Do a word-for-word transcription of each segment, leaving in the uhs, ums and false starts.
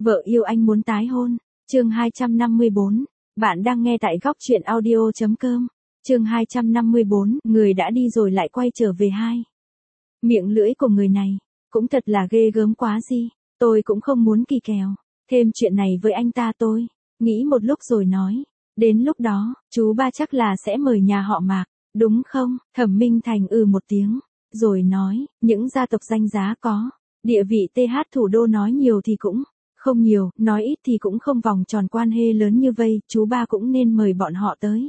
Vợ yêu anh muốn tái hôn. Chương hai trăm năm mươi bốn. Bạn đang nghe tại góc truyện audio chấm com. Chương hai trăm năm mươi bốn. Người đã đi rồi lại quay trở về hai. Miệng lưỡi của người này cũng thật là ghê gớm quá gì. Tôi cũng không muốn kỳ kèo thêm chuyện này với anh ta. Tôi nghĩ một lúc rồi nói, đến lúc đó chú ba chắc là sẽ mời nhà họ Mạc, đúng không? Thẩm Minh Thành ừ một tiếng, rồi nói, những gia tộc danh giá có địa vị tê hát thủ đô nói nhiều thì cũng không nhiều, nói ít thì cũng không vòng tròn quan hệ lớn như vây, chú ba cũng nên mời bọn họ tới.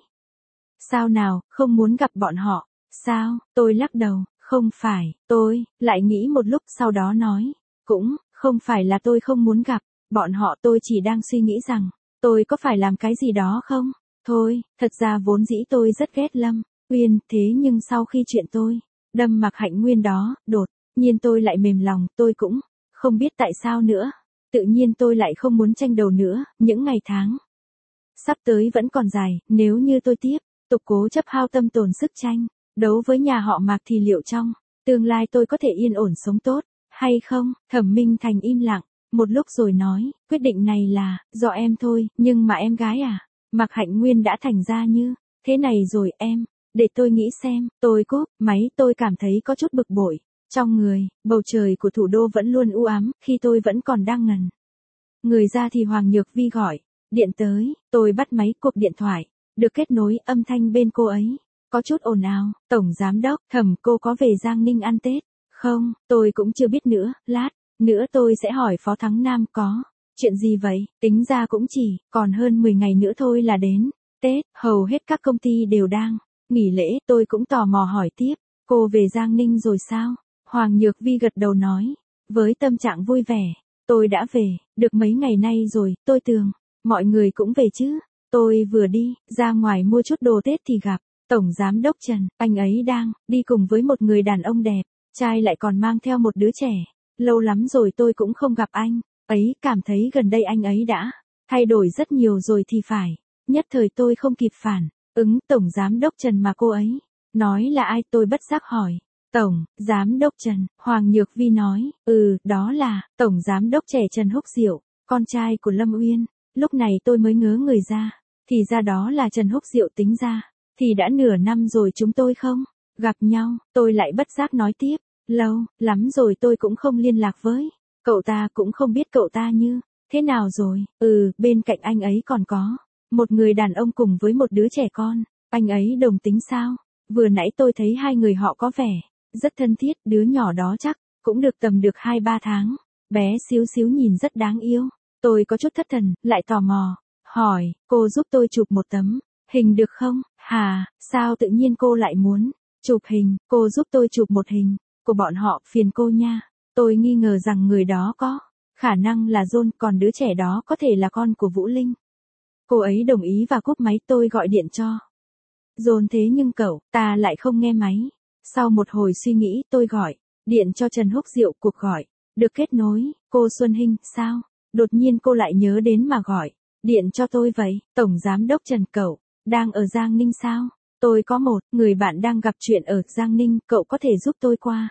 Sao nào, không muốn gặp bọn họ, sao? Tôi lắc đầu, không phải, tôi lại nghĩ một lúc sau đó nói, cũng không phải là tôi không muốn gặp bọn họ, tôi chỉ đang suy nghĩ rằng, tôi có phải làm cái gì đó không? Thôi, thật ra vốn dĩ tôi rất ghét Lâm Uyên, thế nhưng sau khi chuyện tôi đâm Mạc Hạnh Nguyên đó, đột nhiên tôi lại mềm lòng, tôi cũng không biết tại sao nữa. Tự nhiên tôi lại không muốn tranh đầu nữa, những ngày tháng sắp tới vẫn còn dài, nếu như tôi tiếp tục cố chấp hao tâm tổn sức tranh đấu với nhà họ Mạc thì liệu trong tương lai tôi có thể yên ổn sống tốt hay không? Thẩm Minh Thành im lặng một lúc rồi nói, quyết định này là do em thôi, nhưng mà em gái à? Mạc Hạnh Nguyên đã thành ra như thế này rồi em, để tôi nghĩ xem. Tôi cúp máy, tôi cảm thấy có chút bực bội trong người. Bầu trời của thủ đô vẫn luôn u ám, khi tôi vẫn còn đang ngẩn người ra thì Hoàng Nhược Vi gọi điện tới. Tôi bắt máy, cuộc điện thoại được kết nối, âm thanh bên cô ấy có chút ồn ào. Tổng giám đốc Thẩm, cô có về Giang Ninh ăn Tết không? Tôi cũng chưa biết nữa, lát nữa tôi sẽ hỏi Phó Thắng Nam. Có chuyện gì vậy? Tính ra cũng chỉ còn hơn mười ngày nữa thôi là đến Tết, hầu hết các công ty đều đang nghỉ lễ. Tôi cũng tò mò hỏi tiếp, cô về Giang Ninh rồi sao? Hoàng Nhược Vi gật đầu nói, với tâm trạng vui vẻ, tôi đã về được mấy ngày nay rồi. Tôi tưởng mọi người cũng về chứ. Tôi vừa đi ra ngoài mua chút đồ Tết thì gặp Tổng Giám đốc Trần. Anh ấy đang đi cùng với một người đàn ông đẹp trai, lại còn mang theo một đứa trẻ. Lâu lắm rồi tôi cũng không gặp anh ấy, cảm thấy gần đây anh ấy đã thay đổi rất nhiều rồi thì phải. Nhất thời tôi không kịp phản ứng. Tổng Giám đốc Trần mà cô ấy nói là ai? Tôi bất giác hỏi. Tổng Giám đốc Trần, Hoàng Nhược Vi nói, ừ, đó là Tổng Giám đốc trẻ Trần Húc Diệu, con trai của Lâm Uyên. Lúc này tôi mới ngớ người ra, thì ra đó là Trần Húc Diệu. Tính ra thì đã nửa năm rồi chúng tôi không gặp nhau. Tôi lại bất giác nói tiếp, lâu lắm rồi tôi cũng không liên lạc với cậu ta, cũng không biết cậu ta như thế nào rồi. Ừ, bên cạnh anh ấy còn có một người đàn ông cùng với một đứa trẻ con. Anh ấy đồng tính sao? Vừa nãy tôi thấy hai người họ có vẻ rất thân thiết. Đứa nhỏ đó chắc cũng được tầm được hai ba tháng, bé xíu xíu nhìn rất đáng yêu. Tôi có chút thất thần, lại tò mò hỏi, cô giúp tôi chụp một tấm hình được không? Hà, sao tự nhiên cô lại muốn chụp hình? Cô giúp tôi chụp một hình của bọn họ, phiền cô nha. Tôi nghi ngờ rằng người đó có khả năng là John, còn đứa trẻ đó có thể là con của Vũ Linh. Cô ấy đồng ý và cúp máy. Tôi gọi điện cho John, thế nhưng cậu ta lại không nghe máy. Sau một hồi suy nghĩ, tôi gọi điện cho Trần Húc Diệu. Cuộc gọi được kết nối. Cô Xuân Hinh, sao? Đột nhiên cô lại nhớ đến mà gọi điện cho tôi vậy? Tổng Giám đốc Trần, cậu đang ở Giang Ninh sao? Tôi có một người bạn đang gặp chuyện ở Giang Ninh, cậu có thể giúp tôi qua.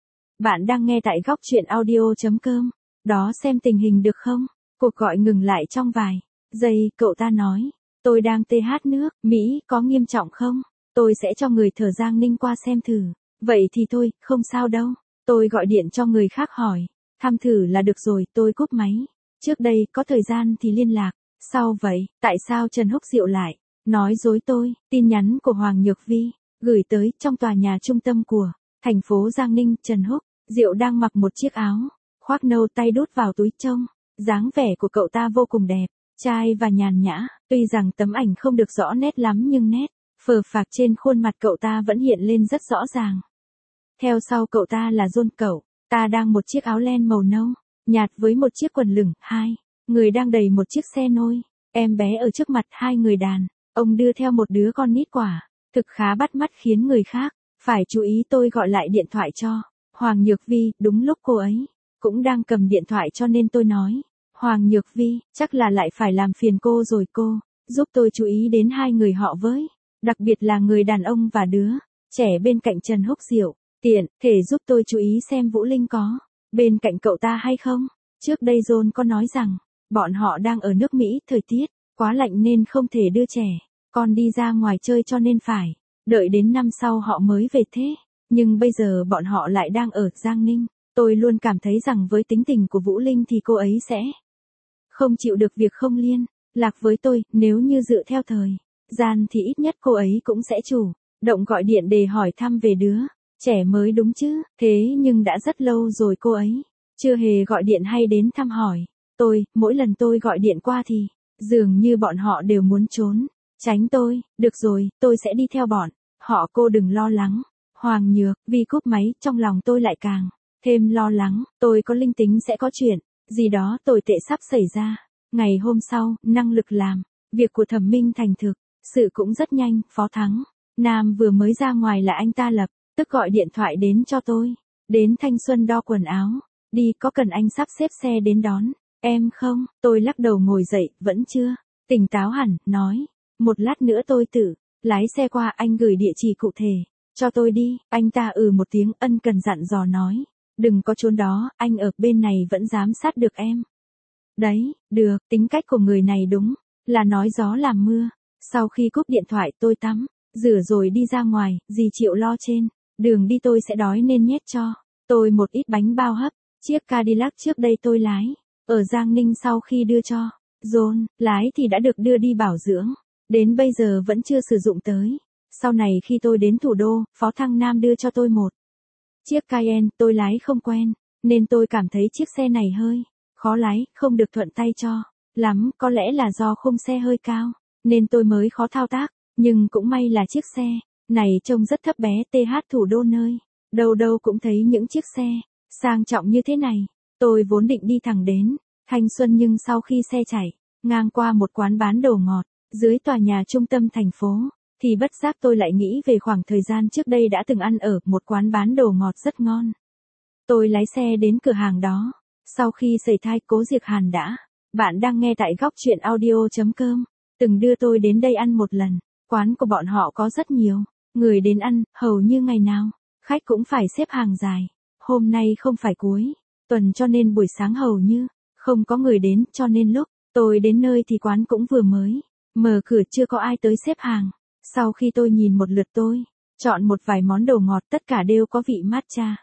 Bạn đang nghe tại góc truyện audio chấm com. Đó, xem tình hình được không? Cuộc gọi ngừng lại trong vài giây, cậu ta nói, tôi đang tê hát nước Mỹ, có nghiêm trọng không? Tôi sẽ cho người thở Giang Ninh qua xem thử. Vậy thì thôi, không sao đâu. Tôi gọi điện cho người khác hỏi thăm thử là được rồi. Tôi cúp máy. Trước đây có thời gian thì liên lạc sau. Vậy tại sao Trần Húc Diệu lại nói dối tôi? Tin nhắn của Hoàng Nhược Vi gửi tới trong tòa nhà trung tâm của thành phố Giang Ninh. Trần Húc Diệu đang mặc một chiếc áo khoác nâu, tay đút vào túi trông dáng vẻ của cậu ta vô cùng đẹp trai và nhàn nhã. Tuy rằng tấm ảnh không được rõ nét lắm nhưng nét phờ phạc trên khuôn mặt cậu ta vẫn hiện lên rất rõ ràng. Theo sau cậu ta là John. Cậu ta đang một chiếc áo len màu nâu nhạt với một chiếc quần lửng. Hai người đang đẩy một chiếc xe nôi em bé ở trước mặt. Hai người đàn ông đưa theo một đứa con nít, quả thực khá bắt mắt, khiến người khác phải chú ý. Tôi gọi lại điện thoại cho Hoàng Nhược Vi, đúng lúc cô ấy cũng đang cầm điện thoại, cho nên tôi nói, Hoàng Nhược Vi, chắc là lại phải làm phiền cô rồi. Cô giúp tôi chú ý đến hai người họ với, đặc biệt là người đàn ông và đứa trẻ bên cạnh Trần Húc Diệu. Tiện thể giúp tôi chú ý xem Vũ Linh có bên cạnh cậu ta hay không. Trước đây John có nói rằng Bọn họ đang ở nước Mỹ, thời tiết quá lạnh nên không thể đưa trẻ con đi ra ngoài chơi cho nên phải đợi đến năm sau họ mới về thế. Nhưng bây giờ bọn họ lại đang ở Giang Ninh. Tôi luôn cảm thấy rằng với tính tình của Vũ Linh thì cô ấy sẽ không chịu được việc không liên lạc với tôi, nếu như dựa theo thời gian thì ít nhất cô ấy cũng sẽ chủ động gọi điện để hỏi thăm về đứa trẻ mới đúng chứ. Thế nhưng đã rất lâu rồi cô ấy chưa hề gọi điện hay đến thăm hỏi tôi, mỗi lần tôi gọi điện qua thì dường như bọn họ đều muốn trốn tránh tôi. Được rồi, tôi sẽ đi theo bọn họ, cô đừng lo lắng. Hoàng Nhược, vì cúp máy, trong lòng tôi lại càng thêm lo lắng, tôi có linh tính sẽ có chuyện gì đó tồi tệ sắp xảy ra. Ngày hôm sau, năng lực làm việc của Thẩm Minh thành thực sự cũng rất nhanh. Phó Thắng Nam vừa mới ra ngoài là anh ta lập tức gọi điện thoại đến cho tôi. Đến Thanh Xuân đo quần áo đi, có cần anh sắp xếp xe đến đón em không? Tôi lắc đầu ngồi dậy, vẫn chưa tỉnh táo hẳn, nói, một lát nữa tôi tự lái xe qua, anh gửi địa chỉ cụ thể cho tôi đi. Anh ta ừ một tiếng, ân cần dặn dò nói, đừng có trốn đó, anh ở bên này vẫn giám sát được em. Đấy, được, tính cách của người này đúng là nói gió làm mưa. Sau khi cúp điện thoại tôi tắm rửa rồi đi ra ngoài, dì Triệu lo trên đường đi tôi sẽ đói nên nhét cho tôi một ít bánh bao hấp. Chiếc Cadillac trước đây tôi lái ở Giang Ninh sau khi đưa cho John lái thì đã được đưa đi bảo dưỡng, đến bây giờ vẫn chưa sử dụng tới. Sau này khi tôi đến thủ đô, Phó Thăng Nam đưa cho tôi một chiếc Cayenne, tôi lái không quen nên tôi cảm thấy chiếc xe này hơi khó lái, không được thuận tay cho lắm. Có lẽ là do khung xe hơi cao nên tôi mới khó thao tác, nhưng cũng may là chiếc xe này trông rất thấp bé. tê hát thủ đô nơi đâu đâu cũng thấy những chiếc xe sang trọng như thế này. Tôi vốn định đi thẳng đến Thanh Xuân, nhưng sau khi xe chạy ngang qua một quán bán đồ ngọt dưới tòa nhà trung tâm thành phố thì bất giác tôi lại nghĩ về khoảng thời gian trước đây đã từng ăn ở một quán bán đồ ngọt rất ngon. Tôi lái xe đến cửa hàng đó. Sau khi sẩy thai, Cố Diệc Hàn đã. Bạn đang nghe tại góc truyện audio.com. Từng đưa tôi đến đây ăn một lần. Quán của bọn họ có rất nhiều người đến ăn, hầu như ngày nào khách cũng phải xếp hàng dài. Hôm nay không phải cuối tuần cho nên buổi sáng hầu như không có người đến, cho nên lúc tôi đến nơi thì quán cũng vừa mới mở cửa, chưa có ai tới xếp hàng. Sau khi tôi nhìn một lượt, tôi chọn một vài món đồ ngọt, tất cả đều có vị matcha.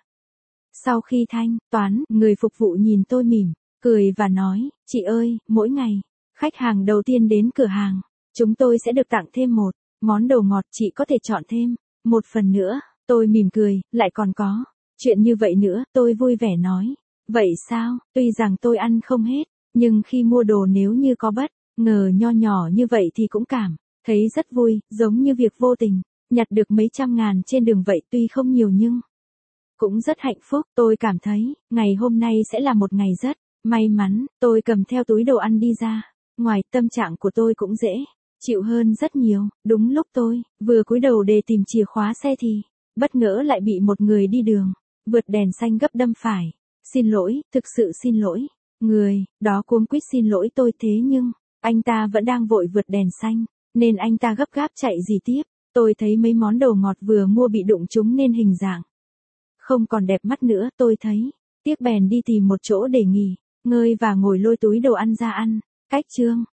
Sau khi thanh toán, người phục vụ nhìn tôi mỉm cười và nói, chị ơi, mỗi ngày khách hàng đầu tiên đến cửa hàng chúng tôi sẽ được tặng thêm một món đồ ngọt, chị có thể chọn thêm một phần nữa. Tôi mỉm cười, lại còn có chuyện như vậy nữa. Tôi vui vẻ nói, vậy sao? Tuy rằng tôi ăn không hết, nhưng khi mua đồ nếu như có bất ngờ nho nhỏ như vậy thì cũng cảm thấy rất vui, giống như việc vô tình nhặt được mấy trăm ngàn trên đường vậy. Tuy không nhiều nhưng cũng rất hạnh phúc. Tôi cảm thấy ngày hôm nay sẽ là một ngày rất may mắn. Tôi cầm theo túi đồ ăn đi ra ngoài, tâm trạng của tôi cũng dễ chịu hơn rất nhiều. Đúng lúc tôi vừa cúi đầu để tìm chìa khóa xe thì bất ngờ lại bị một người đi đường vượt đèn xanh gấp đâm phải. Xin lỗi, thực sự xin lỗi. Người đó cuống quýt xin lỗi tôi, thế nhưng anh ta vẫn đang vội vượt đèn xanh nên anh ta gấp gáp chạy gì tiếp. Tôi thấy mấy món đồ ngọt vừa mua bị đụng trúng nên hình dạng không còn đẹp mắt nữa. Tôi thấy tiếc bèn đi tìm một chỗ để nghỉ ngơi và ngồi lôi túi đồ ăn ra ăn. Cách chương